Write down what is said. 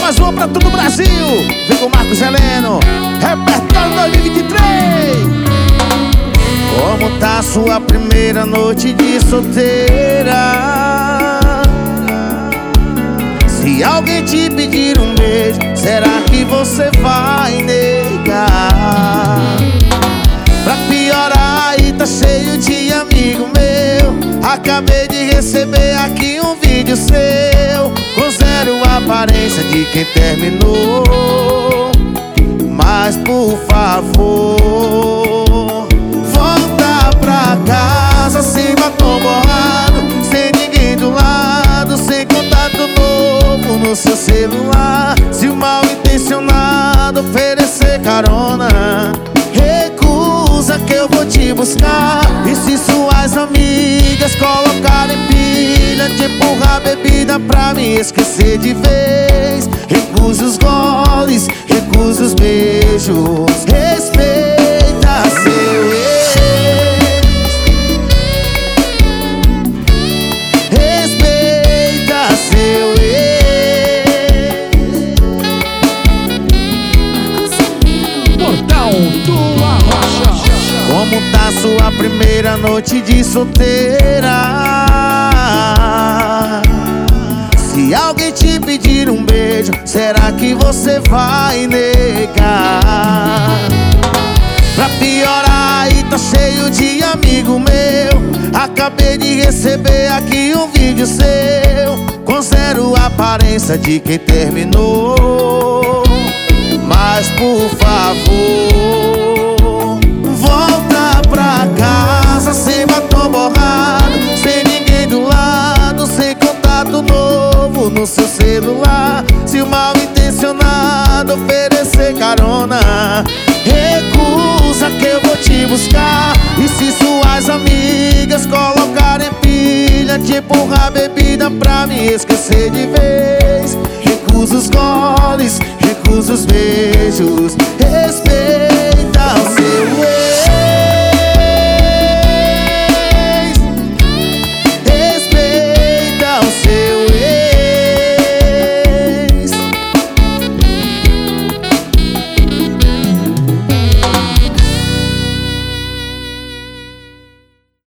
mais uma pra todo o Brasil. Vem com Marcos Heleno, repertório 2023. Como tá sua primeira noite de solteira? Se alguém te pedir um beijo, será que você vai negar? Pra piorar, aí tá cheio de amigo meu. Acabei de receber aqui um vídeo seu, com zero aparência de quem terminou. Mas por favor, volta pra casa sem batom borrado, sem ninguém do lado, sem contato novo no seu celular. Se o mal intencionado oferecer carona, recusa que eu vou te buscar. E se suas amigas colocarem pilha, te empurrar bebida pra me esquecer de vez, recusa os goles, recusa os beijos, respeita seu ex, respeita seu ex. Portal do Arrocha. Como tá sua primeira noite de solteira? Se alguém te pedir um beijo, será que você vai negar? Pra piorar, aí tá cheio de amigo meu. Acabei de receber aqui um vídeo seu, com zero aparência de quem terminou. Mas por favor, volta pra casa sem batom borrado, sem ninguém do lado, sem contato novo no seu celular. Se o mal intencionado oferecer carona, recusa que eu vou te buscar. E se suas amigas colocarem pilha, te empurrar bebida pra me esquecer de vez, recusa os goles, recusa os beijos, respeita o seu ex.